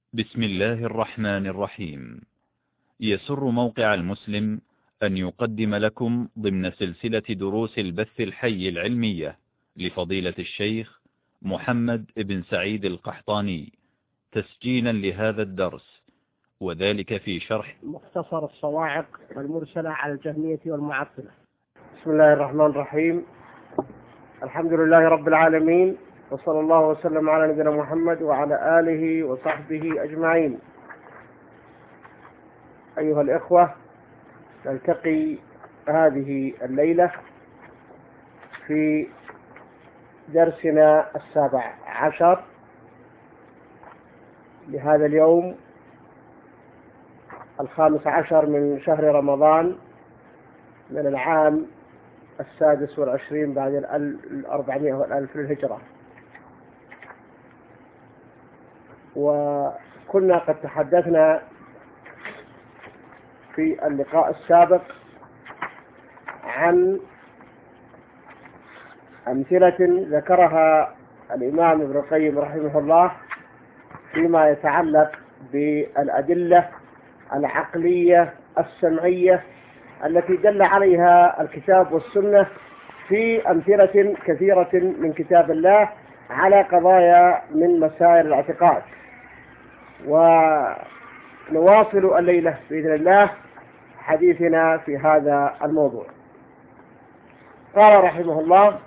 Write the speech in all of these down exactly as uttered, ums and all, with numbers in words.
بسم الله الرحمن الرحيم. يسر موقع المسلم أن يقدم لكم ضمن سلسلة دروس البث الحي العلمية لفضيلة الشيخ محمد بن سعيد القحطاني تسجيلا لهذا الدرس، وذلك في شرح مختصر الصواعق المرسلة على الجهمية والمعطلة. بسم الله الرحمن الرحيم. الحمد لله رب العالمين، وصلى الله وسلم على نبينا محمد وعلى آله وصحبه أجمعين. أيها الإخوة، نلتقي هذه الليلة في درسنا السابع عشر لهذا اليوم الخامس عشر من شهر رمضان من العام السادس والعشرين بعد الأربعمائة والألف للهجرة. وكنا قد تحدثنا في اللقاء السابق عن أمثلة ذكرها الإمام ابن القيم رحمه الله فيما يتعلق بالأدلة العقلية السمعية التي دل عليها الكتاب والسنة في أمثلة كثيرة من كتاب الله على قضايا من مسائل الاعتقاد. ونواصل الليلة بإذن الله حديثنا في هذا الموضوع. قال رحمه الله: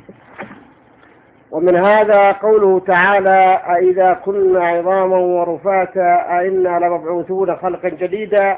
ومن هذا قوله تعالى: أإذا كنا عظاما ورفاتا أئنا لمبعوثون خلقا جديدا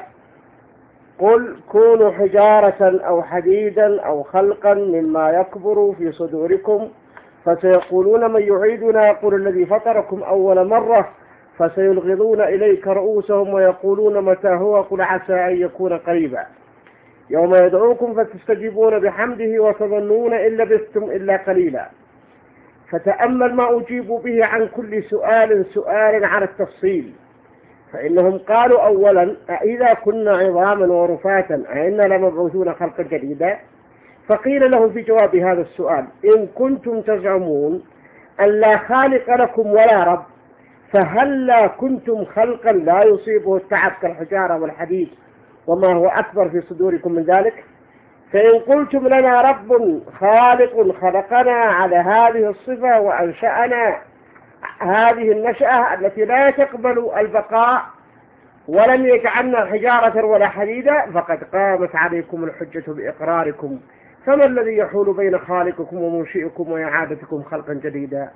قل كونوا حجارة أو حديدا أو خلقا مما يكبر في صدوركم فسيقولون من يعيدنا قل الذي فطركم أول مرة فسيلغضون إليك رؤوسهم ويقولون متى هو قل عسى أن يكون قريبا يوم يدعوكم فتستجيبون بحمده وتظنون إن لبثتم إلا قليلا. فتأمل ما أجيبوا به عن كل سؤال سؤال على التفصيل، فإنهم قالوا أولا: أإذا كنا عظاما ورفاتا أئنا لمبعوثون خلقا جديدا؟ فقيل لهم في جواب هذا السؤال: إن كنتم تزعمون أن لا خالق لكم ولا رب فهل لا كنتم خلقا لا يصيبه التعب كالحجارة والحديد وما هو أكبر في صدوركم من ذلك؟ فإن قلتم لنا رب خالق خلقنا على هذه الصفة وأنشأنا هذه النشأة التي لا تقبل البقاء ولم يجعلنا حجارة ولا حديدا فقد قامت عليكم الحجة بإقراركم، فما الذي يحول بين خالقكم ومنشئكم وإعادتكم خلقا جديدا؟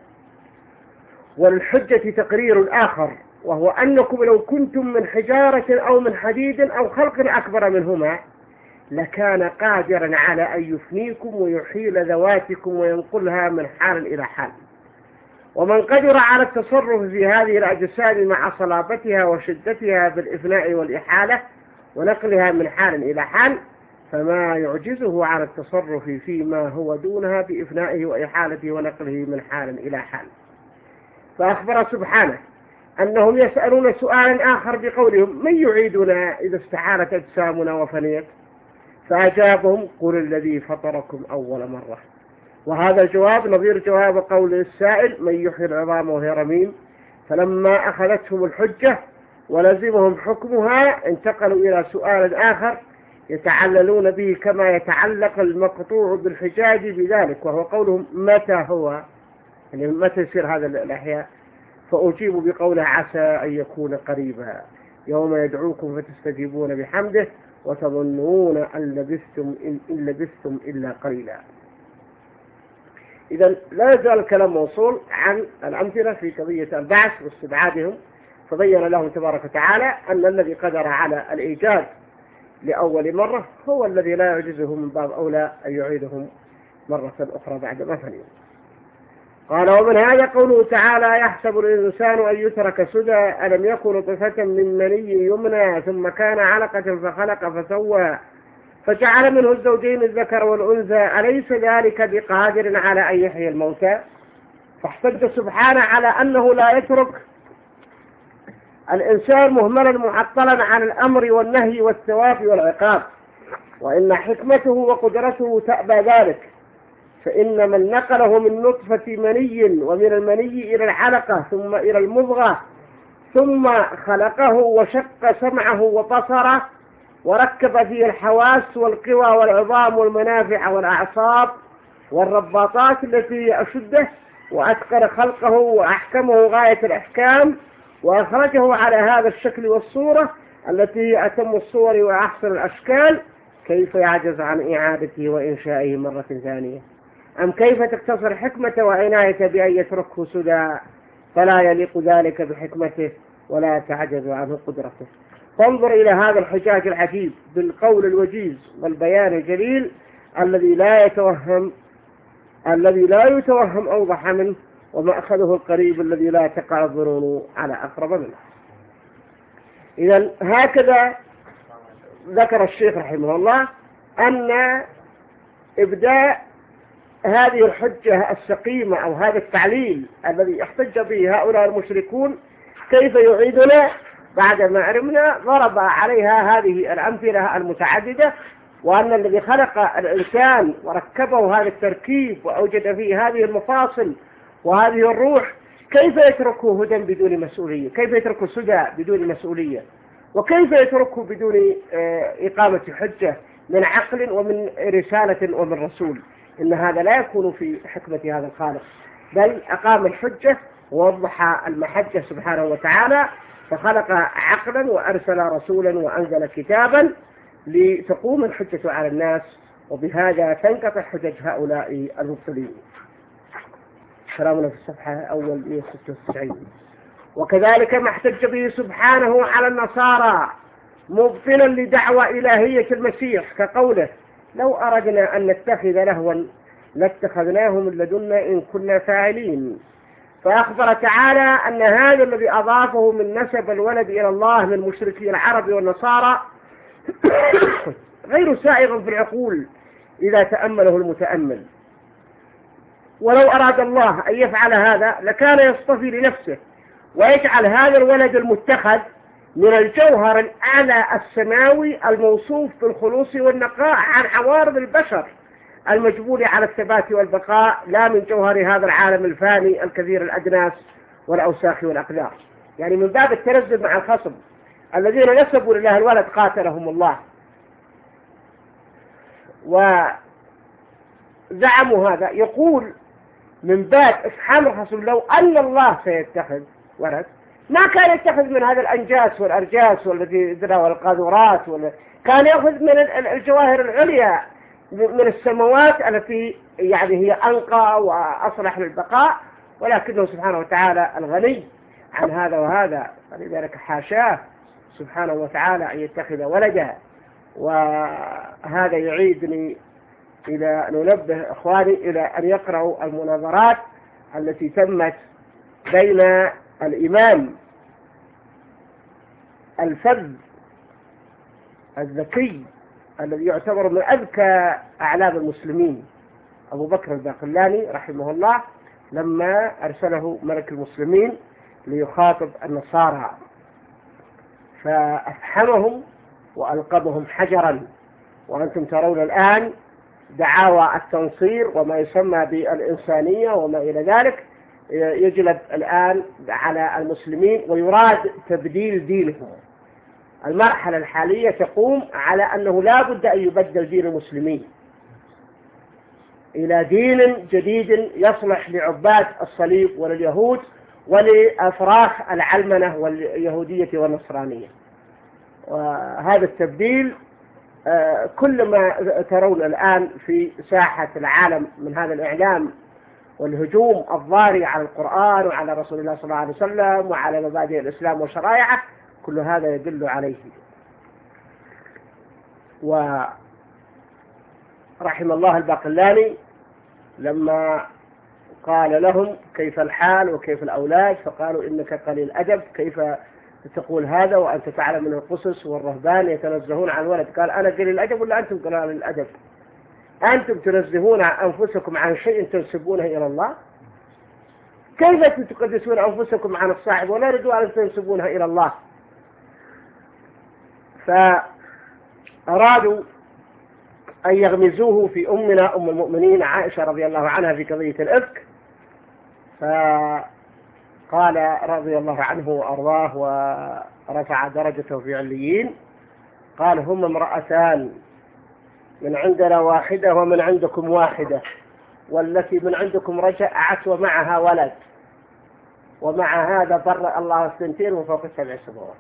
وللحجة تقرير آخر، وهو أنكم لو كنتم من حجارة أو من حديد أو خلق أكبر منهما لكان قادرا على أن يفنيكم ويحيل ذواتكم وينقلها من حال إلى حال. ومن قدر على التصرف في هذه الأجساد مع صلابتها وشدتها بالإفناء والإحالة ونقلها من حال إلى حال فما يعجزه على التصرف فيما هو دونها بإفنائه وإحالته ونقله من حال إلى حال. فأخبر سبحانه أنهم يسألون سؤالا آخر بقولهم: من يعيدنا إذا استحالت أجسامنا وفنيت؟ فأجابهم: قل الذي فطركم أول مرة. وهذا الجواب نظير جواب قول السائل: من يحيي العظام وهي رميم. فلما أخذتهم الحجة ولزمهم حكمها انتقلوا إلى سؤال آخر يتعللون به كما يتعلق المقطوع بالحجاج بذلك، وهو قولهم: متى هو؟ يعني متى يصير هذا الأحياء؟ فأجيبوا بقوله: عسى أن يكون قريبا يوم يدعوكم فتستجيبون بحمده وتظنون أن لبثتم إن لبثتم إلا قليلا. إذا لا يزال الكلام موصول عن الأمثلة في قضية البعث واستبعادهم، فبين لهم تبارك وتعالى أن الذي قدر على الإيجاد لأول مرة هو الذي لا يعجزه من باب أولى أن يعيدهم مرة أخرى بعد ما فنيوا. قال: ومن هذا قوله تعالى: يحسب الإنسان أن يترك سدى ألم يكن نطفة من مني يمنى ثم كان علقة فخلق فسوى فجعل منه الزوجين الذكر والأنثى أليس ذلك بقادر على أن يحيي الموتى؟ فاحتج سبحانه على أنه لا يترك الإنسان مهملا معطلا عن الأمر والنهي والثواب والعقاب، وإن حكمته وقدرته تأبى ذلك، فإن من نقله من نطفة مني ومن المني إلى الحلقة ثم إلى المضغة ثم خلقه وشق سمعه وبصره وركب فيه الحواس والقوى والعظام والمنافع والأعصاب والرباطات التي أشده، وأتقن خلقه وأحكمه غاية الإحكام، وأخرجه على هذا الشكل والصورة التي هي أتم الصور وأحسن الأشكال. كيف يعجز عن إعادته وإنشائه مرة ثانية؟ أم كيف تقتصر حكمته وعنايته بأن يتركه سدى؟ فلا يليق ذلك بحكمته ولا تعجز عنه قدرته. فانظر إلى هذا الحجاج العجيب بالقول الوجيز والبيان الجليل الذي لا يتوهم الذي لا يتوهم أوضح منه، ومأخذه القريب الذي لا تقع الظنون على أقرب منه. إذن هكذا ذكر الشيخ رحمه الله أن إبداء هذه الحجة السقيمة أو هذا التعليل الذي احتج به هؤلاء المشركون كيف يعيدنا بعدما علمنا، ضرب عليها هذه الأمثلة المتعددة، وأن الذي خلق الإنسان وركبه هذا التركيب وأوجد فيه هذه المفاصل وهذه الروح كيف يتركه هدى بدون مسؤولية، كيف يتركه سدى بدون مسؤولية، وكيف يتركه بدون إقامة حجة من عقل ومن رسالة ومن رسول. إن هذا لا يكون في حكمة هذا الخالق، بل أقام الحجة ووضح المحجة سبحانه وتعالى، فخلق عقلا وأرسل رسولا وأنزل كتابا لتقوم الحجة على الناس، وبهذا تنقطع حجج هؤلاء المبطلين. كلامنا في الصفحة أول مئة وستة وتسعين. وكذلك ما احتج به سبحانه على النصارى مبطلا لدعوى إلهية المسيح، كقوله: لو أردنا أن نتخذ لهوا لاتخذناه من لدنا إن كنا فاعلين. فأخبر تعالى أن هذا الذي أضافه من نسب الولد إلى الله من مشركي العرب والنصارى غير سائغ في العقول إذا تأمله المتأمل. ولو أراد الله أن يفعل هذا لكان يصطفي لنفسه ويجعل هذا الولد المتخذ من الجوهر الأعلى السماوي الموصوف بالخلوص والنقاء عن عوارض البشر المجبول على الثبات والبقاء، لا من جوهر هذا العالم الفاني الكثير الأجناس والأوساخ والأقدار. يعني من باب التنزل مع الخصم الذين نسبوا لله الولد قاتلهم الله، وزعموا هذا. يقول من باب إفحام الرسول: لو أن الله سيتخذ ولد ما كان يتخذ من هذا الأنجاس والأرجاس والذي يدرى والقاذورات، كان يأخذ من الجواهر العليا من السماوات التي يعني هي أنقى وأصلح للبقاء، ولكنه سبحانه وتعالى الغني عن هذا وهذا، فلذلك حاشاه سبحانه وتعالى أن يتخذ ولدا. وهذا يعيدني إلى ننبه إخواني إلى أن يقرأوا المناظرات التي تمت بين الإمام الفذ الذكي الذي يعتبر من أذكى أعلام المسلمين أبو بكر الباقلاني رحمه الله، لما أرسله ملك المسلمين ليخاطب النصارى، فأفحمهم وألقبهم حجرا. وأنتم ترون الآن دعاوى التنصير وما يسمى بالإنسانية وما إلى ذلك يجلب الآن على المسلمين، ويراد تبديل دينهم. المرحلة الحالية تقوم على أنه لا بد أن يبدل دين المسلمين إلى دين جديد يصلح لعباد الصليب ولليهود ولأفراح العلمنة واليهودية والنصرانية. وهذا التبديل كل ما ترون الآن في ساحة العالم من هذا الإعلام والهجوم الضاري على القرآن وعلى رسول الله صلى الله عليه وسلم وعلى مبادئ الإسلام وشرائعه، كل هذا يدل عليه. ورحم الله الباقلاني لما قال لهم: كيف الحال وكيف الأولاد؟ فقالوا: إنك قليل أدب، كيف تقول هذا وأنت تعلم من القصص والرهبان يتنزهون عن الولد؟ قال: أنا قليل الأدب ولا أنتم قليل الأدب؟ أنتم تنزهون أنفسكم عن شيء تنسبونه إلى الله، كيف تقدسون أنفسكم عن الصاحب ولا يريدوا أن تنسبونها إلى الله؟ فأرادوا أن يغمزوه في أمنا أم المؤمنين عائشة رضي الله عنها في قضية الإفك، قال رضي الله عنه وأرضاه ورفع درجته في عليين، قال: هم امرأتان، من عندنا واحدة ومن عندكم واحدة، والتي من عندكم رجعت ومعها ولد، ومع هذا برأ الله الثنتين وفوق السبع سماوات.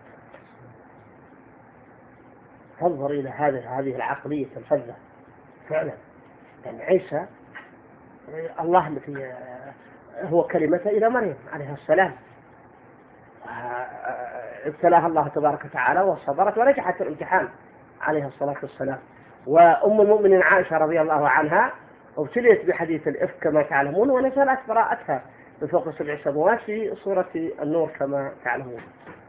تنظر إلى هذه هذه العقلية الفذة فعلا. يعني عيسى الله التي هو كلمته إلى مريم عليها السلام، ابتلاها الله تبارك وتعالى وصبرت ونجحت الامتحان عليها الصلاة والسلام. وأم المؤمنين عائشة رضي الله عنها ابتليت بحديث الإفك كما تعلمون، ونزلت براءتها بفوق سبع سماوات في سورة النور كما تعلمون.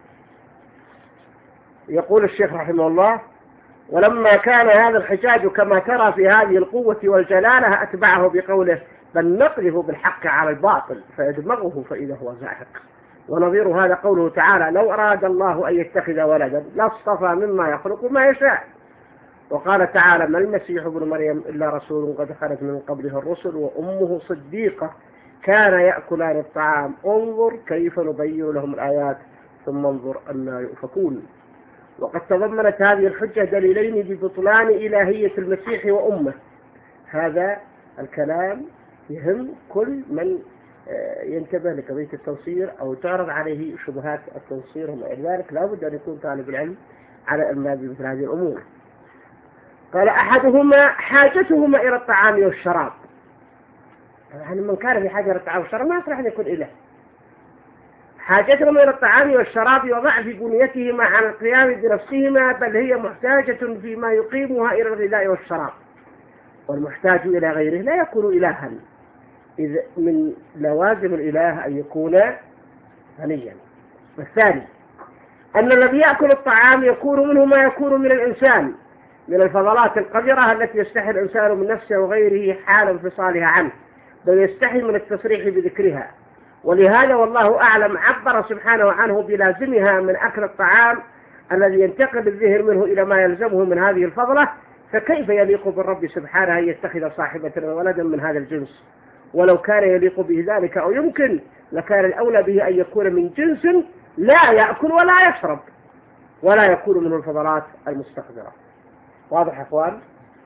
يقول الشيخ رحمه الله: ولما كان هذا الحجاج كما ترى في هذه القوة والجلالة أتبعه بقوله: بل نقذف بالحق على الباطل فيدمغه فإذا هو زاهق. ونظير هذا قوله تعالى: لو أراد الله أن يتخذ ولدا لاصطفى مما يخلق ما يشاء. وقال تعالى: ما المسيح ابن مريم إلا رسول قد خلت من قبله الرسل وأمه صديقة كان يأكلان الطعام انظر كيف نبين لهم الآيات ثم انظر أنا يؤفكون. وقد تضمنت هذه الحجة دليلين ببطلان إلهية المسيح وأمه. هذا الكلام يهم كل من ينتبه لقضية التنصير أو تعرض عليه شبهات التنصير، ومع ذلك لا بد أن يكون طالب العلم على المال بمثل هذه الأمور. قال: أحدهما حاجتهما إلى الطعام والشراب. يعني من كان في حاجة إلى الطعام والشراب ما يصلح أن يكون إله. حاجتهما إلى الطعام والشراب وضعف بنيتهما عن القيام بنفسهما، بل هي محتاجة فيما يقيمها إلى الغذاء والشراب. والمحتاج إلى غيره لا يكون إلها، إذ من لوازم الإله أن يكون غنيا. والثاني أن الذي يأكل الطعام يكون منه ما يكون من الإنسان من الفضلات القذرة التي يستحي الإنسان من نفسه وغيره حال انفصالها عنه، بل يستحي من التصريح بذكرها. ولهذا والله أعلم عبر سبحانه عنه بلازمها من أكل الطعام الذي ينتقل الذهن منه إلى ما يلزمه من هذه الفضلة. فكيف يليق بالرب سبحانه أن يتخذ صاحبة ولدا من هذا الجنس؟ ولو كان يليق به ذلك أو يمكن لكان الأولى به أن يكون من جنس لا يأكل ولا يشرب ولا يكون منه الفضلات المستقذرة. واضح يا أخوان؟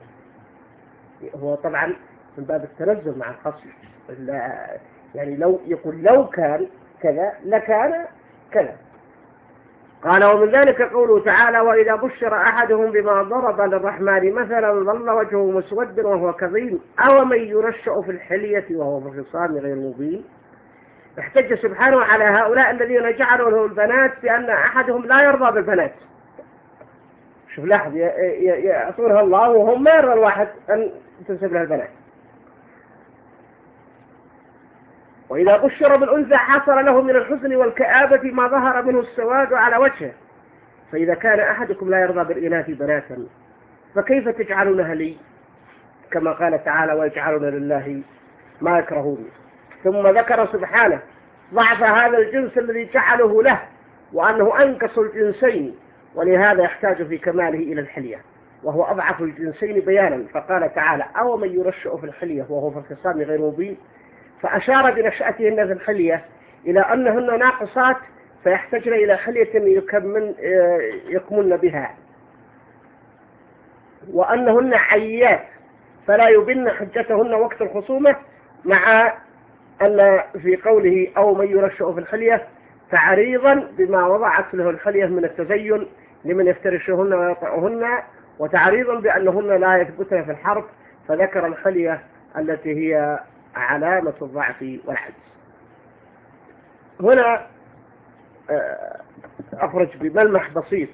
هو طبعا من باب التنزل مع الخصم، يعني لو يقول لو كان كذا لكان كذا. قال: ومن ذلك قوله تعالى: وإذا بشر أحدهم بما ضرب للرحمن مثلا ظل وجهه مسودا وهو كظيم أو من ينشأ في الحلية وهو في الخصام غير مبين. احتج سبحانه على هؤلاء الذين جعلوا له البنات بأن أحدهم لا يرضى بالبنات. شوف لاحظ، يعطونها الله وهم ما يرضى الواحد أن تنسب لها البنات. وإذا بشر بالأنثى حصل له من الحزن والكآبة ما ظهر منه السواد على وجهه. فإذا كان أحدكم لا يرضى بالإناث بناتا فكيف تجعلونها لي؟ كما قال تعالى: ويجعلون لله ما يكرهون. ثم ذكر سبحانه ضعف هذا الجنس الذي جعله له وأنه أنقص الجنسين، ولهذا يحتاج في كماله إلى الحلية وهو أضعف الجنسين بيانا. فقال تعالى: أو من يرشأ في الحلية وهو في الخصام غير مبين. فأشار بنشأتهن في الحلية إلى أنهن ناقصات فيحتاجن إلى حلية يكمن يكمن بها، وأنهن عيات فلا يبن حجتهن وقت الخصومة، مع أن في قوله أو من يرشأ في الحلية تعريضا بما وضعت له الحلية من التزين لمن يفترشهن ويطعهن، وتعريضا بأنهن لا يثبتن في الحرب، فذكر الحلية التي هي علامة الضعف والعجز. هنا أخرج بملمح بسيط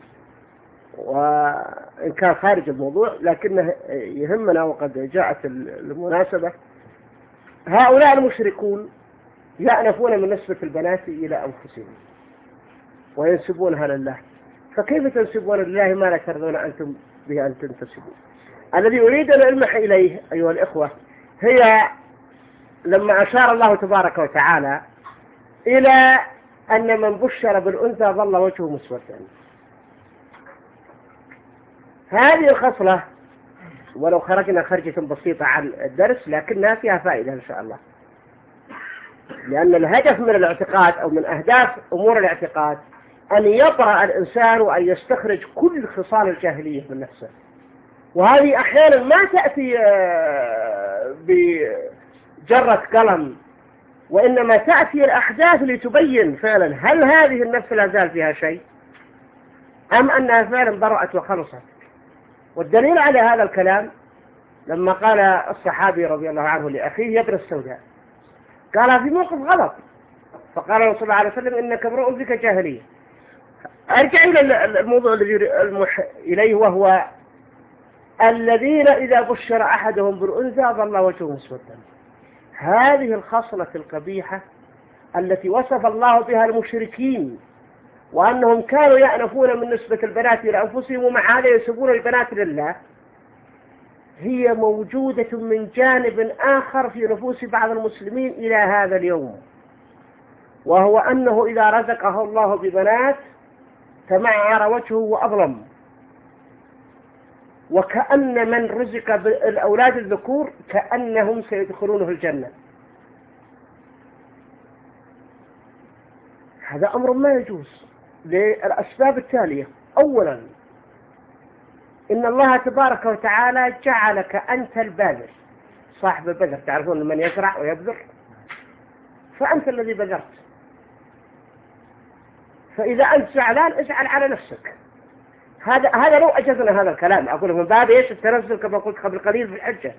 وإن كان خارج الموضوع لكنه يهمنا وقد جاءت المناسبة. هؤلاء المشركون يأنفون من نسبة البنات إلى أنفسهم وينسبونها لله، فكيف تنسبون لله ما لا ترضون أنتم به أن تنتسبوا؟ الذي يريد أن ألمح إليه أيها الإخوة هي لما أشار الله تبارك وتعالى إلى أن من بشر بالأنثى ظل وجهه مسودا. هذه الخصلة ولو خرجنا خرجة بسيطة عن الدرس لكنها فيها فائدة إن شاء الله. لأن الهدف من الاعتقاد أو من أهداف أمور الاعتقاد أن يطرأ الإنسان وأن يستخرج كل خصال الجاهلية من نفسه، وهذه أحيانا ما تأتي بجرة قلم، وإنما تأتي الأحداث لتبين فعلا هل هذه النفس لا زال فيها شيء أم أنها فعلا برأت وخلصت. والدليل على هذا الكلام لما قال الصحابي رضي الله عنه لأخيه يا ابن السوداء، قال في موقف غلط، فقال الله صلى الله عليه وسلم إنك امرؤ فيك جاهلية. أرجع إلى الموضوع الذي المح إليه، وهو الذين إذا بشر أحدهم بالأنثى ظل وجهه مسودا. هذه الخصلة القبيحة التي وصف الله بها المشركين، وأنهم كانوا يأنفون من نسبة البنات إلى أنفسهم ومع هذا يسبون البنات لله، هي موجودة من جانب آخر في نفوس بعض المسلمين إلى هذا اليوم، وهو أنه إذا رزقه الله ببنات تمعر وجهه وأظلم، وكأن من رزق بالأولاد الذكور كأنهم سيدخلونه الجنة. هذا أمر ما يجوز للأسباب التالية. أولا، إن الله تبارك وتعالى جعلك أنت الباذر صاحب البذر، تعرفون من يزرع ويبذر، فأنت الذي بذرت، فإذا أنت زعلان ازعل على نفسك. هذا هذا لو أجزنا هذا الكلام، أقول من باب إيش التنزل كما قلت قبل قليل في الحجة.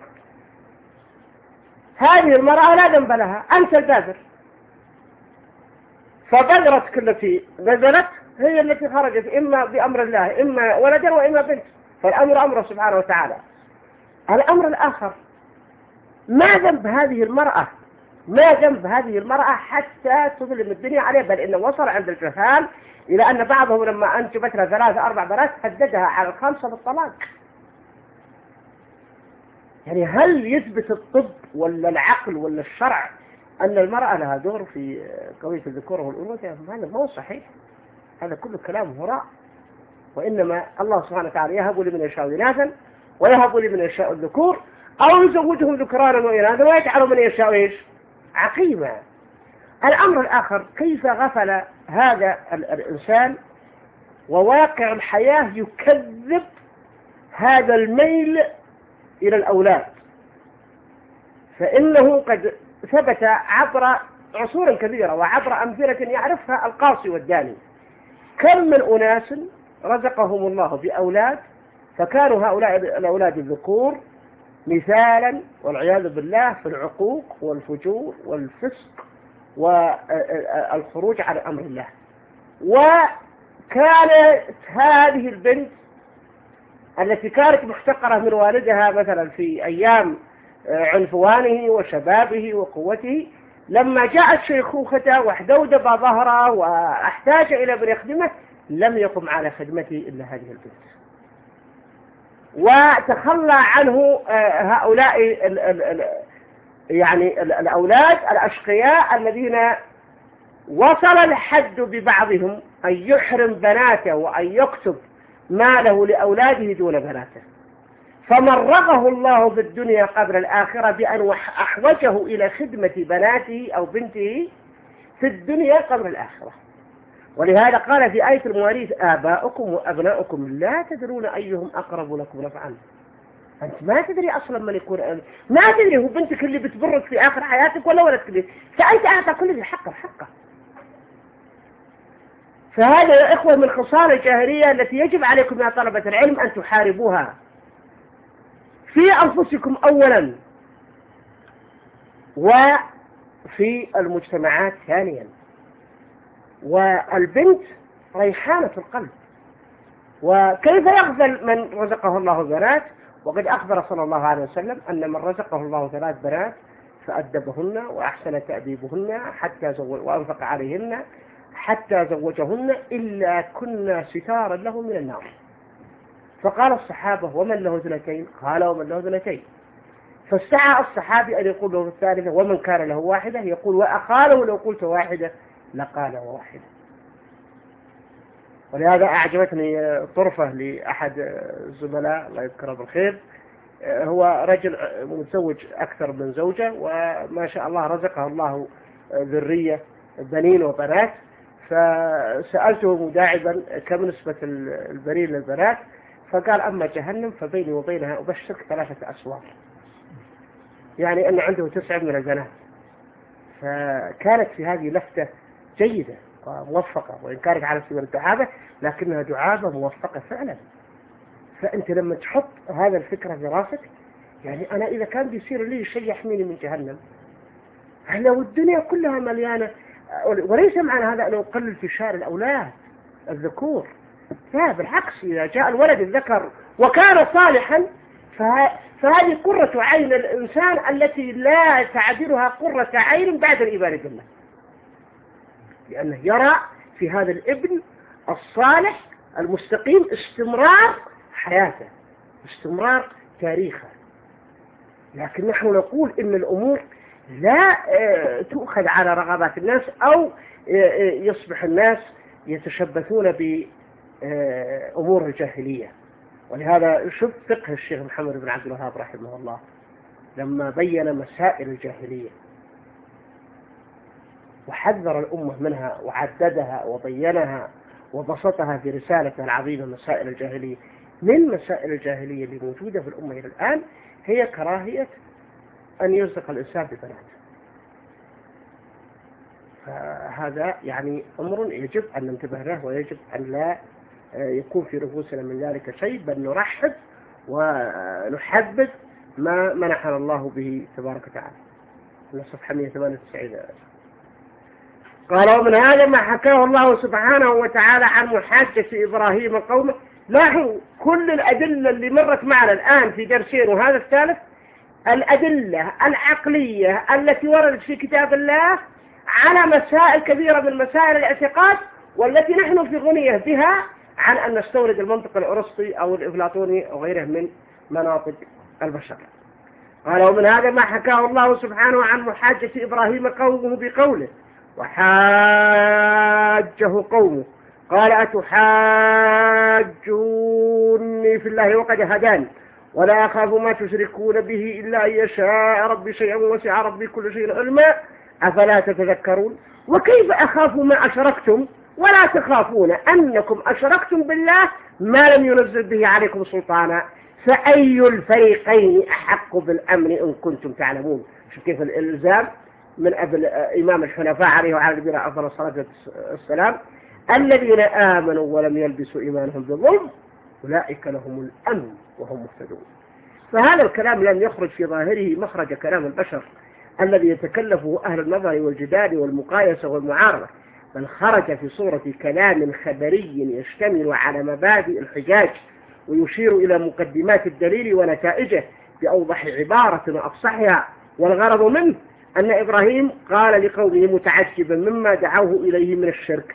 هذه المرأة لا ذنب لها، أنت الباذر، فبذرتك التي بذلت هي التي خرجت إما بأمر الله إما ولدا وإما بنت، فالأمر أمره سبحانه وتعالى. الأمر الآخر، ما ذنب هذه المرأة ما ذنب هذه المرأة حتى تظلم الدنيا عليه، بل إنه وصل عند الجهال إلى أن بعضهم لما أنجبت لها ثلاثة أربع بنات هددها على الخامسة بالطلاق. يعني هل يثبت الطب ولا العقل ولا الشرع أن المرأة لها دور في قضية الذكورة والأنوثة؟ هذا ما هو صحيح، هذا كله كلام هراء. وإنما الله سبحانه وتعالى يهب لمن يشاء إناثا ويهب لمن يشاء الذكور أو يزوجهم ذكرانا وإناثا ويجعل من يشاء إيش عقيما. الأمر الآخر، كيف غفل هذا الإنسان وواقع الحياة يكذب هذا الميل إلى الأولاد، فإنه قد ثبت عبر عصور كبيرة وعبر أمثلة يعرفها القاصي والداني. كم من أناس رزقهم الله بأولاد فكانوا هؤلاء الأولاد الذكور مثالا والعياذ بالله في العقوق والفجور والفسق والخروج على أمر الله. وكانت هذه البنت التي كانت محتقرة من والدها مثلا في أيام عنفوانه وشبابه وقوته، لما جاءت شيخوخته واحدودب ظهره واحتاج إلى من يخدمه لم يقم على خدمته إلا هذه البنت، وتخلى عنه هؤلاء ال ال ال يعني الأولاد الأشقياء الذين وصل الحد ببعضهم أن يحرم بناته وأن يكتب ماله لأولاده دون بناته، فمرغه الله في الدنيا قبل الآخرة بأن أحوجه إلى خدمة بناته أو بنته في الدنيا قبل الآخرة. ولهذا قال في آية المواريث آباؤكم وأبناؤكم لا تدرون أيهم أقرب لكم نفعا. أنت ما تدري أصلا من يكون أبناء. ما تدري هو بنتك اللي بتبرك في آخر حياتك ولا ولدك اللي فأنت أعطى كل ذي حقه حقه. فهذا يا إخوة من خصال الجاهلية التي يجب عليكم يا طلبة العلم أن تحاربوها في أنفسكم أولا وفي المجتمعات ثانيا. والبنت ريحانة القلب، وكيف يغفل من رزقه الله بنات؟ وقد أخبر صلى الله عليه وسلم أن من رزقه الله ثلاث بنات فأدبهن وأحسن تأديبهن حتى زوج وأنفق عليهن حتى زوجهن إلا كنا ستارا له من النار. فقال الصحابة ومن له اثنتين؟ قال ومن له اثنتين. فاستعى الصحابي أن يقول له الثالثة ومن كان له واحدة يقول وأخاله لو قلت واحدة لقال واحدة. ولهذا أعجبتني طرفة لأحد الزملاء الله يذكره بالخير، هو رجل متزوج أكثر من زوجة وما شاء الله رزقه الله ذرية بنين وبنات، فسألته مداعبا كم نسبة البنين للبنات، فقال أما جهنم فبيني وبينها أبشرك ثلاثة أسوار، يعني أن عنده تسعة من البنات. فكانت في هذه لفتة جيدة وموفقة، وإن كانت على سبيل الدعابة لكنها دعابة موفقة فعلا. فأنت لما تحط هذا الفكرة في راسك، يعني أنا إذا كان بيصير لي شيء يحميني من جهنم، لو الدنيا كلها مليانة، وليس معنى هذا أن أقلل في شأن الأولاد الذكور، لا بالعكس، إذا جاء الولد الذكر وكان صالحا فهذه قرة عين الإنسان التي لا تعبرها قرة عين بعد الإيمان بالله، لأنه يرى في هذا الابن الصالح المستقيم استمرار حياته، استمرار تاريخه. لكن نحن نقول إن الأمور لا تؤخذ على رغبات الناس، أو يصبح الناس يتشبثون بأمور الجاهلية. ولهذا شوف فقه الشيخ محمد بن عبد الوهاب رحمه الله لما بين مسائل الجاهلية وحذر الأمة منها وعددها وبينها وبسطها في رسالته العظيمة مسائل الجاهلية. من مسائل الجاهلية اللي موجودة في الأمة إلى الآن هي كراهية أن يرزق الإنسان ببنات. فهذا يعني أمر يجب أن ننتبه له، ويجب أن لا يكون في نفوسنا من ذلك شيء، بل نرحب ونحبذ ما منحنا الله به تبارك وتعالى. الصفحة مئة وثمانية وتسعين. قال: ومن هذا ما حكاه الله سبحانه وتعالى عن محاجة إبراهيم قومه. لاحظوا كل الأدلة اللي مرت معنا الآن في درسين وهذا الثالث، الأدلة العقلية التي وردت في كتاب الله على مسائل كبيرة من مسائل الاعتقاد، والتي نحن في غنية بها عن أن نستورد المنطق الأرسطي أو الأفلاطوني أو غيره من مناطق البشر. قال: ومن هذا ما حكاه الله سبحانه عن محاجة إبراهيم قومه بقوله: وحاجه قومه قال: أتحاجوني في الله وقد هداني ولا أخاف ما تشركون به إلا أن يشاء ربي شيئا وسع ربي كل شيء علما أفلا تتذكرون. وكيف أخاف ما أشركتم ولا تخافون أنكم أشركتم بالله ما لم ينزل به عليكم سلطانا فأي الفريقين أحق بالأمن إن كنتم تعلمون. شوف كيف الإلزام من أبل إمام الحنفاء عليه وعلى نبينا أفضل الصلاة والسلام: الذين آمنوا ولم يلبسوا إيمانهم بظلم أولئك لهم الأمن وهم مهتدون. فهذا الكلام لم يخرج في ظاهره مخرج كلام البشر الذي يتكلفه أهل النظر والجدال والمقايسة والمعارضة، بل خرج في صورة كلام خبري يشتمل على مبادئ الحجاج ويشير إلى مقدمات الدليل ونتائجه بأوضح عبارة وأفصحها. والغرض منه أن إبراهيم قال لقومه متعجبا مما دعوه إليه من الشرك: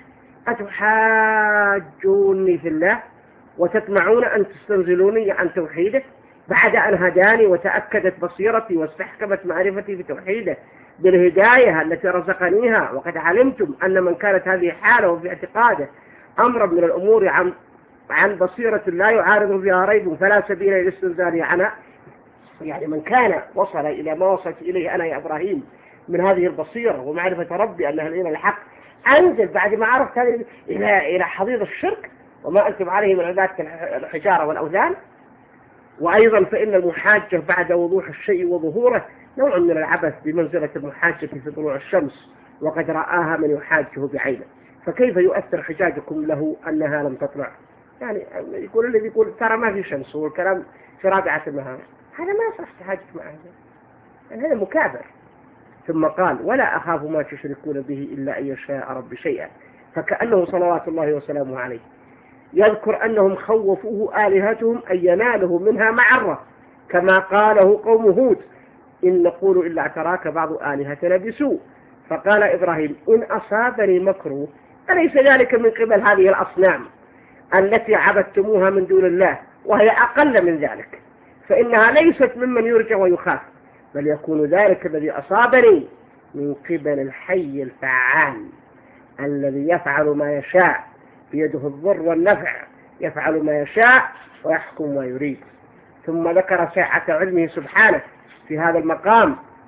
أتحاجوني في الله وتطمعون أن تستنزلوني عن توحيده بعد أن هداني وتأكدت بصيرتي واستحكمت معرفتي بتوحيده بالهداية التي رزقنيها، وقد علمتم أن من كانت هذه حاله في اعتقاده أمرا من الأمور عن, عن بصيرة لا يعارض فيها ريب فلا سبيل للاستنزال عنها. يعني من كان وصل إلى ما وصلت إليه أنا يا إبراهيم من هذه البصيرة ومعرفة ربي أنها الإله الحق، أنزل بعد ما عرفت هذه إلى إلى حضيض الشرك وما أنتم عليه من عبادة الحجارة والأوثان. وأيضا فإن المحاجة بعد وضوح الشيء وظهوره نوع من العبث بمنزلة المحاجة في طلوع الشمس وقد رآها من يحاجه بعينه، فكيف يؤثر حجاجكم له أنها لم تطلع؟ يعني يقول الذي يقول ترى ما في شمس والكلام في رابعة النهار، هذا ما يصح تحاجة معه، يعني هذا مكابر. ثم قال: ولا أخاف ما تشركون به إلا أن يشاء رب شيئا، فكأنه صلوات الله وسلامه عليه يذكر أنهم خوفوه آلهتهم أن ينالوا منها معرة، كما قاله قوم هود: إن نقول إلا اعتراك بعض آلهتنا بسوء. فقال إبراهيم: إن أصابني مكروه أليس ذلك من قبل هذه الأصنام التي عبدتموها من دون الله وهي أقل من ذلك، فإنها ليست ممن يرجى ويخاف، بل يكون ذلك الذي أصابني من قبل الحي الفعال الذي يفعل ما يشاء بيده الضر والنفع، يفعل ما يشاء ويحكم ما يريد. ثم ذكر سعة علمه سبحانه في هذا المقام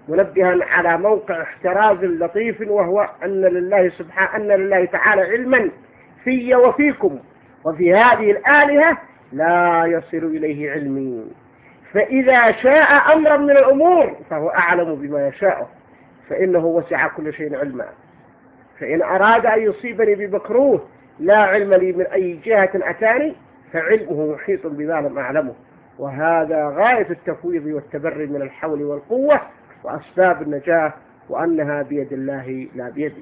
منبها على موقع احتراز لطيف، وهو أن لله سبحانه أن لله تعالى علما في وفيكم، وفي هذه الآلهة لا يصل إليه علمي، فإذا شاء أمرا من الأمور فهو أعلم بما يشاء، فإنه وسع كل شيء علما. فإن أراد أن يصيبني بمكروه لا علم لي من أي جهة أتاني، فعلمه محيط بما لم أعلمه، وهذا غاية التفويض والتبري من الحول والقوة وأسباب النجاة، وأنها بيد الله لا بيدي.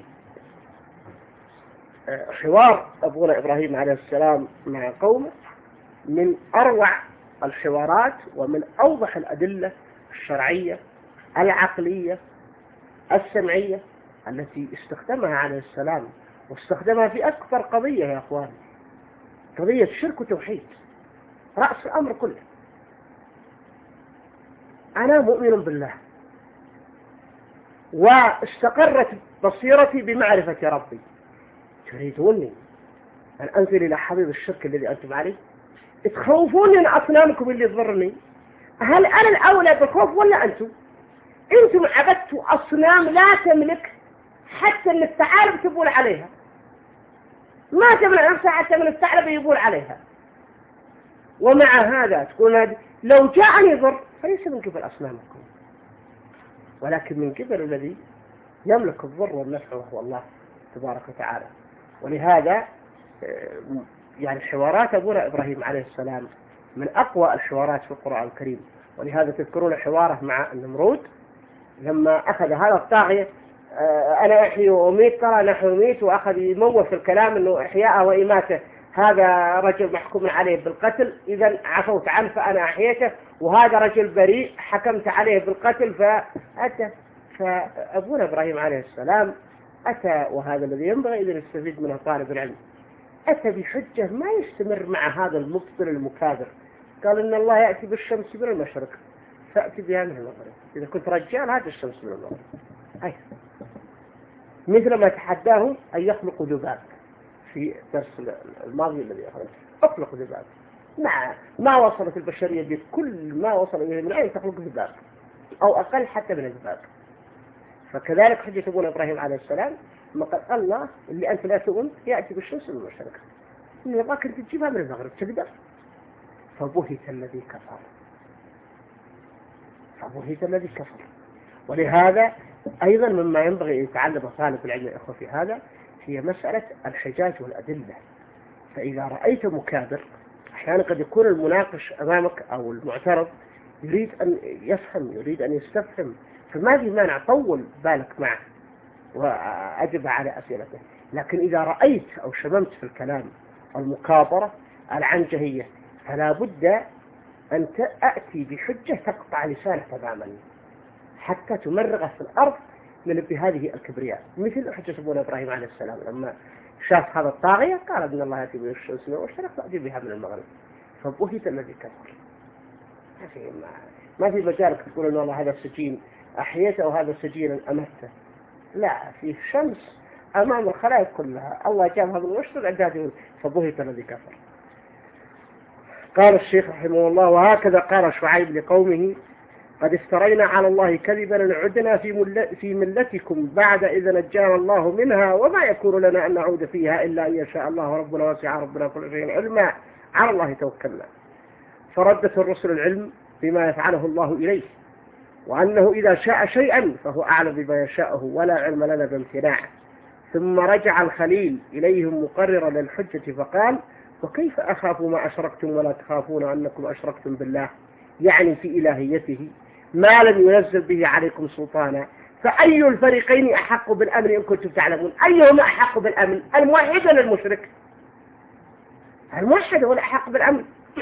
حوار أبونا إبراهيم عليه السلام مع قومه من أروع الحوارات ومن أوضح الأدلة الشرعية العقلية السمعية التي استخدمها عليه السلام، واستخدمها في أكثر قضية يا أخوان، قضية شرك وتوحيد، رأس الأمر كله. أنا مؤمن بالله واستقرت بصيرتي بمعرفة ربي، تريدوني أن أنزل إلى حضيض الشرك الذي أنتم عليه؟ تخوفوني من أصنامكم اللي تضرني؟ هل أنا الأولى بالخوف ولا أنتم؟ أنتم عبدتوا أصنام لا تملك حتى أن الثعالب تبول عليها، ما تملك نفسها حتى من الثعلب يبول عليها، ومع هذا تقول لو جاءني ضر فليس من قبل أصنامكم ولكن من قبل الذي يملك الضر والنفع وهو الله تبارك وتعالى. ولهذا يعني حوارات أبونا إبراهيم عليه السلام من أقوى الحوارات في القرآن الكريم. ولهذا تذكرون حواره مع النمرود لما أخذ هذا الطاغية أنا أحيي وأميت، ترى نحن نميت، وأخذ يموه في الكلام أنه إحياءه وإماته هذا رجل محكوم عليه بالقتل، إذا عفوت عنه فأنا أحييته، وهذا رجل بريء حكمت عليه بالقتل فأتى. فأبونا إبراهيم عليه السلام أتى، وهذا الذي ينبغي إذا يستفيد منه طالب العلم، أتى بحجة ما يستمر مع هذا المبطل المكابر. قال إن الله يأتي بالشمس من المشرق فأتي بها من المغرب، إذا كنت رجال هذا الشمس من المغرب. أي مثل ما تحداهم أن يخلقوا ذباب في درس الماضي الذي أخذته، أخلقوا ذباب، مع ما وصلت البشرية بكل ما وصل إليه من أين تخلق ذباب أو أقل حتى من الذباب. فكذلك حجة أبونا إبراهيم عليه السلام ما قال الله اللي أنت لا تؤمن يأتي بالشمس من المشرق، إن يبغاك أنت تجيبها من المغرب تقدر. فبهت الذي كفر، فبهت الذي كفر. ولهذا أيضا مما ينبغي أن يتعلم طالب العلم الأخوة في هذا هي مسألة الحجاج والأدلة. فإذا رأيت مكابر أحيانا قد يكون المناقش أمامك أو المعترض يريد أن يفهم، يريد أن يستفهم، فما في مانع طول بالك معه وأجب على أسئلته. لكن إذا رأيت أو شممت في الكلام المكابرة العنجهية فلا بد أن تأتي بحجة تقطع لسانه تماما حتى تمرغه في الأرض من بهذه الكبرياء، مثل حجة أبونا إبراهيم عليه السلام لما شاف هذا الطاغية قال إن الله يأتي بالشمس من المشرق فأتي بها من المغرب، فبهت الذي كفر. ما في ما في مجالك تقول إن الله هذا السجين أحييته وهذا السجين أمته، لا، في شمس أمام الخلائق كلها الله جابها من المشرق عندها، فبهت الذي كفر. قال الشيخ رحمه الله: وهكذا قال شعيب لقومه: قد افترينا على الله كذبا إن عدنا في, مل... في ملتكم بعد إذا نجانا الله منها وما يكون لنا أن نعود فيها إلا أن يشاء الله ربنا وسع ربنا كل شيء علما على الله توكلنا. فردت الرسل العلم بما يفعله الله إليه، وأنه إذا شاء شيئا فهو أعلم بما يشاءه ولا علم لنا بامتناعه. ثم رجع الخليل إليهم مقررا للحجة فقال: وكيف أخاف ما أشركتم ولا تخافون أنكم أشركتم بالله، يعني في إلهيته ما لم ينزل به عليكم سلطانا، فأي الفريقين أحق بالأمن إن كنتم تعلمون؟ أيهما أحق بالأمن، الموحد ولا المشرك؟ الموحد هو الأحق بالأمن.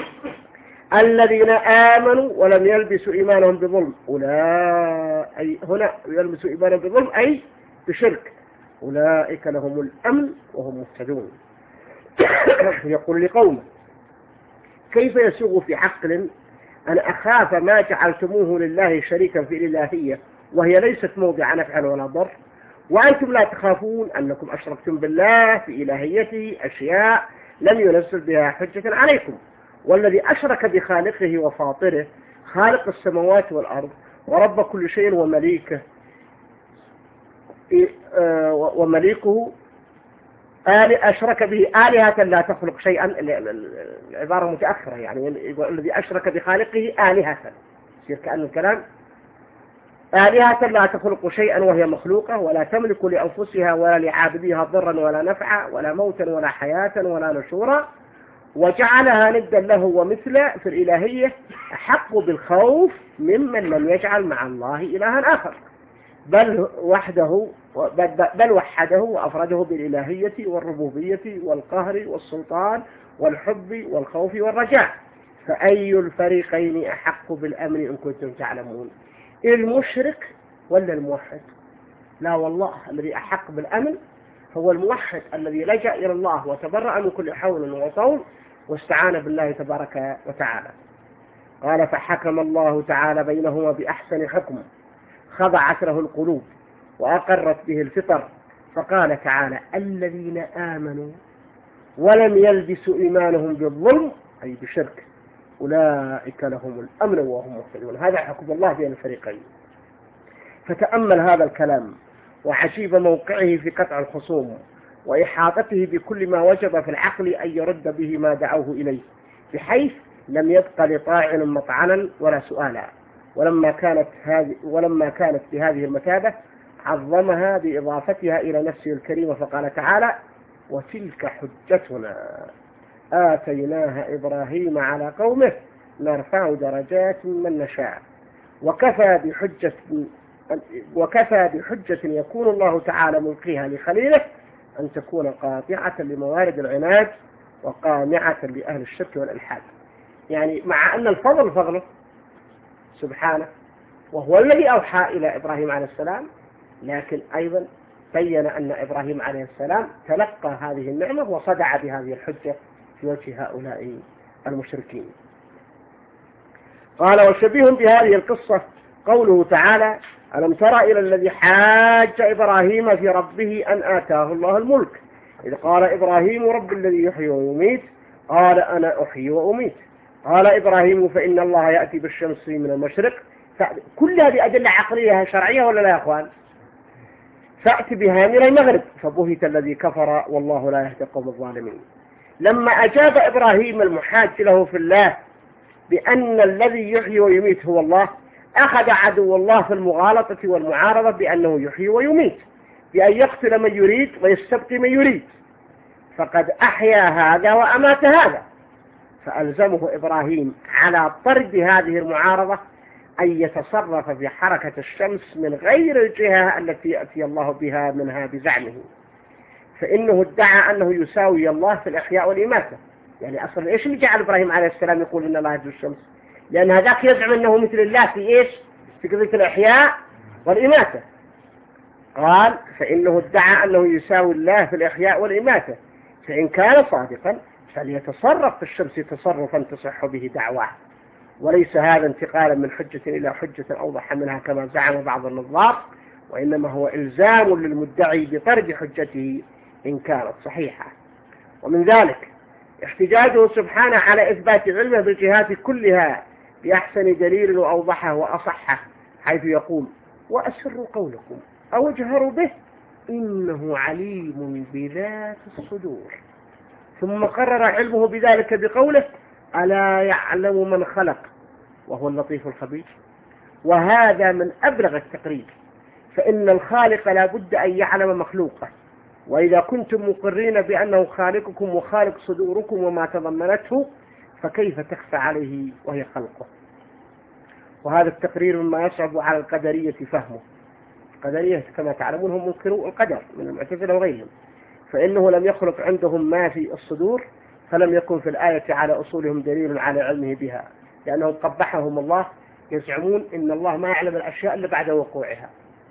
الذين آمنوا ولم يلبسوا إيمانهم بظلم أولئك، هنا يلبسوا إيمانهم بظلم أي بشرك، أولئك لهم الأمن وهم مهتدون. يقول لقومه: كيف يسوغ في عقل أن أخاف ما جعلتموه لله شريكا في الإلهية وهي ليست موضع نفع ولا ضر، وأنتم لا تخافون أنكم أشركتم بالله في إلهيته أشياء لم ينزل بها حجة عليكم، والذي أشرك بخالقه وفاطره خالق السماوات والأرض ورب كل شيء ومليكه ومليكه آل أشرك به آلهة لا تخلق شيئا. العبارة متأخرة، يعني الذي أشرك بخالقه آلهة، يصير كأن الكلام آلهة لا تخلق شيئا وهي مخلوقة، ولا تملك لأنفسها ولا لعابدها ضرا ولا نفعا ولا موتا ولا حياة ولا نشورا، وجعلها ندا له ومثله في الإلهية، أحق بالخوف ممن لم يجعل مع الله إلها آخر، بل وحده بل وحده وأفرده بالإلهية والربوبية والقهر والسلطان والحب والخوف والرجاء، فأي الفريقين أحق بالأمن إن كنتم تعلمون؟ المشرك ولا الموحد؟ لا والله، الذي أحق بالأمن هو الموحد الذي لجأ إلى الله وتبرأ من كل حول وطول واستعان بالله تبارك وتعالى. قال فحكم الله تعالى بينهما بأحسن حكم خضعت له القلوب وأقرت به الفطر، فقال تعالى الذين آمنوا ولم يلبسوا إيمانهم بالظلم أي بشرك أولئك لهم الأمن وهم مهتدون. هذا حكم الله بين الفريقين. فتأمل هذا الكلام وعجيب موقعه في قطع الخصوم وإحاطته بكل ما وجب في العقل أن يرد به ما دعوه إليه، بحيث لم يبق لطاعن مطعنا ولا سؤالا. ولما كانت هذه ولما كانت بهذه المثابة عظمها بإضافتها إلى نفسه الكريمة، فقال تعالى وتلك حجتنا آتيناها إبراهيم على قومه نرفع درجات من نشاء. وكفى بحجة وكفى بحجة يكون الله تعالى ملقيها لخليله أن تكون قاطعة لموارد العناد وقامعة لأهل الشرك والإلحاد. يعني مع أن الفضل فضله سبحانه وهو الذي أوحى إلى إبراهيم عليه السلام، لكن أيضا بين أن إبراهيم عليه السلام تلقى هذه النعمة وصدع بهذه الحجة في وجه هؤلاء المشركين. قال وشبيه بهذه القصة قوله تعالى ألم تر إلى الذي حاج إبراهيم في ربه أن آتاه الله الملك إذ قال إبراهيم رب الذي يحيي ويميت قال أنا أحيي وأميت قال إبراهيم فإن الله يأتي بالشمس من المشرق. كل هذه أدلة عقلية شرعية ولا لا يا أخوان؟ فأتي بها من المغرب فبهت الذي كفر والله لا يهدي القوم الظالمين. لما أجاب إبراهيم المحاج له في الله بأن الذي يحيي ويميت هو الله، أخذ عدو الله في المغالطة والمعارضة بأنه يحيي ويميت، بأن يقتل من يريد ويستبقي من يريد، فقد أحيا هذا وأمات هذا. فألزمه إبراهيم على طرد هذه المعارضة أن يتصرف في حركة الشمس من غير الجهة التي يأتي الله بها منها بزعمه، فإنه ادعى أنه يساوي الله في الإحياء والإماتة. يعني أصلا إيش اللي جعل إبراهيم عليه السلام يقول إن الله يهدي الشمس؟ لأن هذاك يزعم أنه مثل الله في إيش؟ في قضية الإحياء والإماتة. قال فإنه ادعى أنه يساوي الله في الإحياء والإماتة، فإن كان صادقا فليتصرف في الشمس تصرفا تصح به دعواه، وليس هذا انتقالا من حجة إلى حجة أوضح منها كما زعم بعض النظار، وإنما هو إلزام للمدعي بطرد حجته إن كانت صحيحة. ومن ذلك احتجاجه سبحانه على إثبات علمه بالجهات كلها بأحسن دليل وأوضحه وأصحه، حيث يقول وأسروا قولكم أو اجهروا به إنه عليم بذات الصدور، ثم قرر علمه بذلك بقوله ألا يعلم من خلق وهو اللطيف الخبير. وهذا من أبلغ التقرير، فإن الخالق لا بد أن يعلم مخلوقه، وإذا كنتم مقرين بأنه خالقكم وخالق صدوركم وما تضمنته فكيف تخفى عليه وهي خلقه؟ وهذا التقرير مما يصعب على القدرية فهمه. القدرية كما تعلمون هم منكروا القدر من المعتزلة وغيرهم، فإنه لم يخلق عندهم ما في الصدور، فلم يكن في الآية على أصولهم دليل على علمه بها، لأنه قبحهم الله يزعمون إن الله ما يعلم الأشياء إلا بعد وقوعها.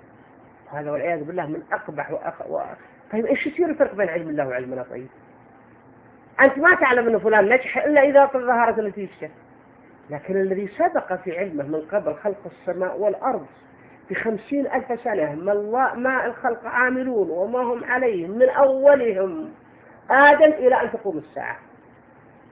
هذا والعياذ بالله من أقبح وأخ و... طيب إيش يصير الفرق بين علم الله وعلمنا؟ طيب أنت ما تعلم أن فلان نجح إلا إذا ظهرت نتيجته، لكن الذي سبق في علمه من قبل خلق السماء والأرض بخمسين ألف سنة ما, الله ما الخلق عاملون وما هم عليه من أولهم آدم إلى أن تقوم الساعة،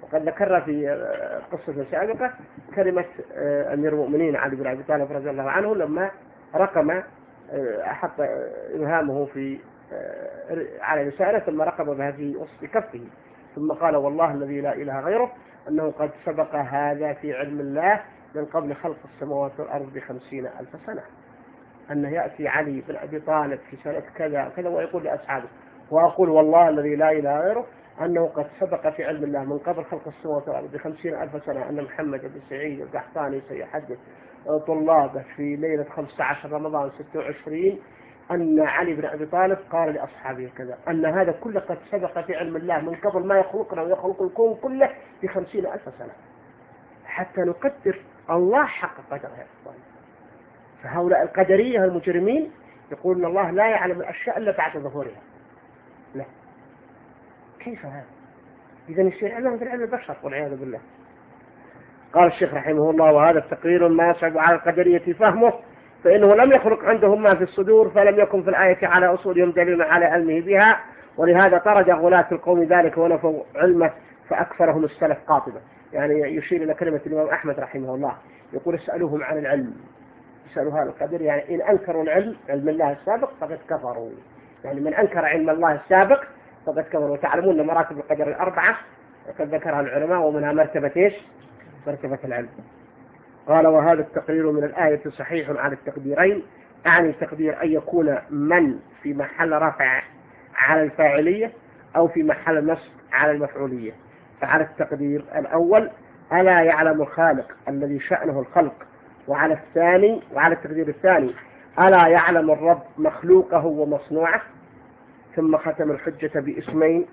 وقد ذكرنا في قصة سابقة كلمة أمير المؤمنين علي بن أبي طالب رضي الله عنه لما رقم أحط إبهامه في على لسانه ثم رقم بها في وسط كفه ثم قال والله الذي لا إله غيره أنه قد سبق هذا في علم الله من قبل خلق السماوات والأرض بخمسين ألف سنة، أنه يأتي علي بن أبي طالب في سنة كذا كذا ويقول لأصحابه وأقول والله الذي لا إله غيره أنه قد سبق في علم الله من قبل خلق السماوات والأرض بخمسين ألف سنة أن محمد بن سعيد القحطاني سيحدث طلابه في ليلة خمسة عشر رمضان ستة وعشرين أن علي بن أبي طالب قال لأصحابه كذا، أن هذا كله قد سبق في علم الله من قبل ما يخلقنا ويخلق الكون كله بخمسين ألف سنة، حتى نقدر الله حق قدره يا إخوان. فهؤلاء القدرية المجرمين يقولون الله لا يعلم الأشياء إلا بعد ظهورها. لا، كيف هذا؟ إذا يصير علم مثل علم البشر والعياذ بالله. قال الشيخ رحمه الله وهذا التقرير ما يصعب على القدرية فهمه فإنه لم يخلق عندهم ما في الصدور فلم يكن في الآية على أصولهم دليل على علمه بها، ولهذا طرد غلاة القوم ذلك ونفوا علمه فأكثرهم السلف قاطبة. يعني يشير إلى كلمة الإمام أحمد رحمه الله يقول اسألوهم عن العلم، اسألوا هذا القدر، يعني إن أنكروا العلم علم الله السابق فقد كفروا، يعني من أنكر علم الله السابق فقد كفروا. وتعلمون أن مراتب القدر الأربعة وقد ذكرها العلماء ومنها مرتبة إيش؟ مرتبة العلم. قال وهذا التقرير من الآية صحيح على التقديرين، أعني التقدير أن يكون من في محل رفع على الفاعلية أو في محل نصب على المفعولية. فعلى التقدير الأول ألا يعلم الخالق الذي شأنه الخلق، وعلى الثاني وعلى التقدير الثاني ألا يعلم الرب مخلوقه ومصنوعه. ثم ختم الحجة باسمين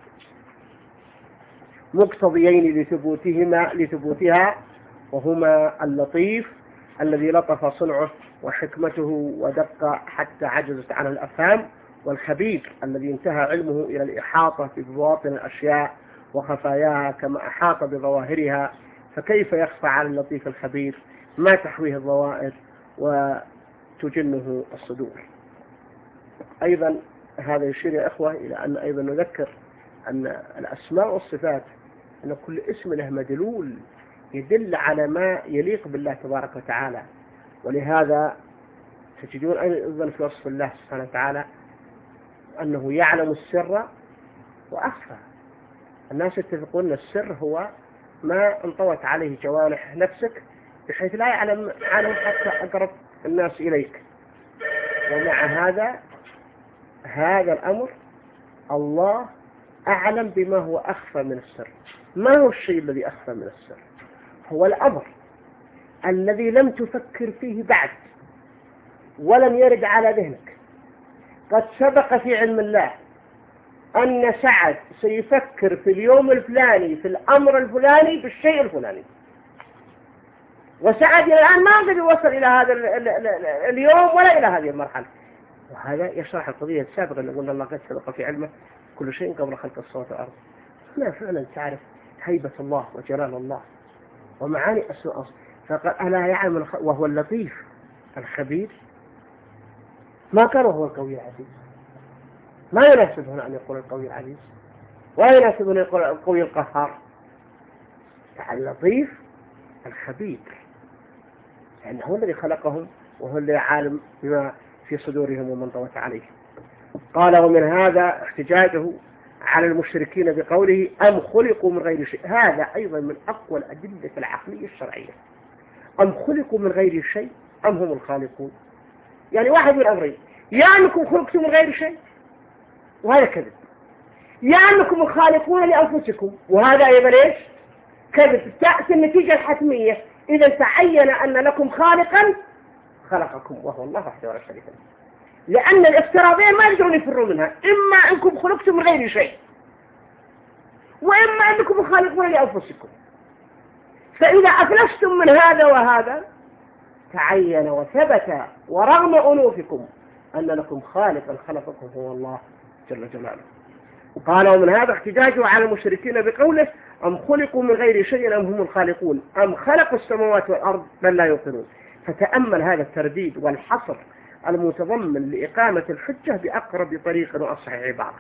مقتضيين لثبوتهما لثبوتها وهما اللطيف الذي لطف صنعه وحكمته ودق حتى عجزت عنه الأفهام، والخبير الذي انتهى علمه إلى الإحاطة ببواطن الأشياء وخفاياها كما أحاط بظواهرها، فكيف يخفى على اللطيف الخبير ما تحويه الظواهر وتجنه الصدور. أيضا هذا يشير يا إخوة إلى أن أيضا نذكر أن الأسماء والصفات أن كل اسم له مدلول يدل على ما يليق بالله تبارك وتعالى، ولهذا تجدون أيضا في وصف الله سبحانه وتعالى أنه يعلم السر وأخفى. الناس يتفقون أن السر هو ما انطوت عليه جوانح نفسك بحيث لا يعلم عنه حتى أقرب الناس إليك، ومع هذا هذا الأمر الله أعلم بما هو أخفى من السر. ما هو الشيء الذي أخفى من السر؟ هو الأمر الذي لم تفكر فيه بعد ولم يرد على ذهنك. قد سبق في علم الله أن سعد سيفكر في اليوم الفلاني في الأمر الفلاني بالشيء الفلاني، وسعد الآن ما قد يوصل إلى هذا اليوم ولا إلى هذه المرحلة. وهذا يشرح القضية السابقة أن قلنا الله قد سبق في علمه كل شيء قبل خلق السماوات والأرض. هنا فعلا تعرف هيبة الله وجلال الله ومعاني أسماء. فقال ألا يعلم وهو اللطيف الخبير. ما كان وهو القوي العزيز، ما يناسب هنا أن يقول القوي العزيز ولا يناسب أن يقول القوي القهار. اللطيف الخبير لأنه هو الذي خلقهم وهو الذي عالم بما في صدورهم ومن طوت عليه. قال ومن هذا احتجاجه على المشركين بقوله أم خلقوا من غير شيء. هذا أيضا من أقوى الأدلة العقلية الشرعية. أم خلقوا من غير شيء أم هم الخالقون. يعني واحد من الأمرين، يا أنكم خلقتم من غير شيء وهذا كذب، يا أنكم الخالقون لأنفسكم وهذا أيضا إيش؟ كذب. تأتي النتيجة الحتمية إذا تعين أن لكم خالقا خلقكم وهو الله وحده ولا شريك له. لأن الافتراضين ما يقدرون يفروا منها، إما أنكم خلقتم من غير شيء وإما أنكم خالقون لأنفسكم. فإذا أفلستم من هذا وهذا تعين وثبت ورغم أنوفكم أن لكم خالقا خلقكم هو الله جل جلاله. قال ومن هذا احتجاجه على المشركين بقوله أم خلقوا من غير شيء أم هم الخالقون أم خلقوا السماوات والأرض بل لا يوقنون. فتأمل هذا الترديد والحصر المتضمن لإقامة الحجة بأقرب طريق وأصح عبارة.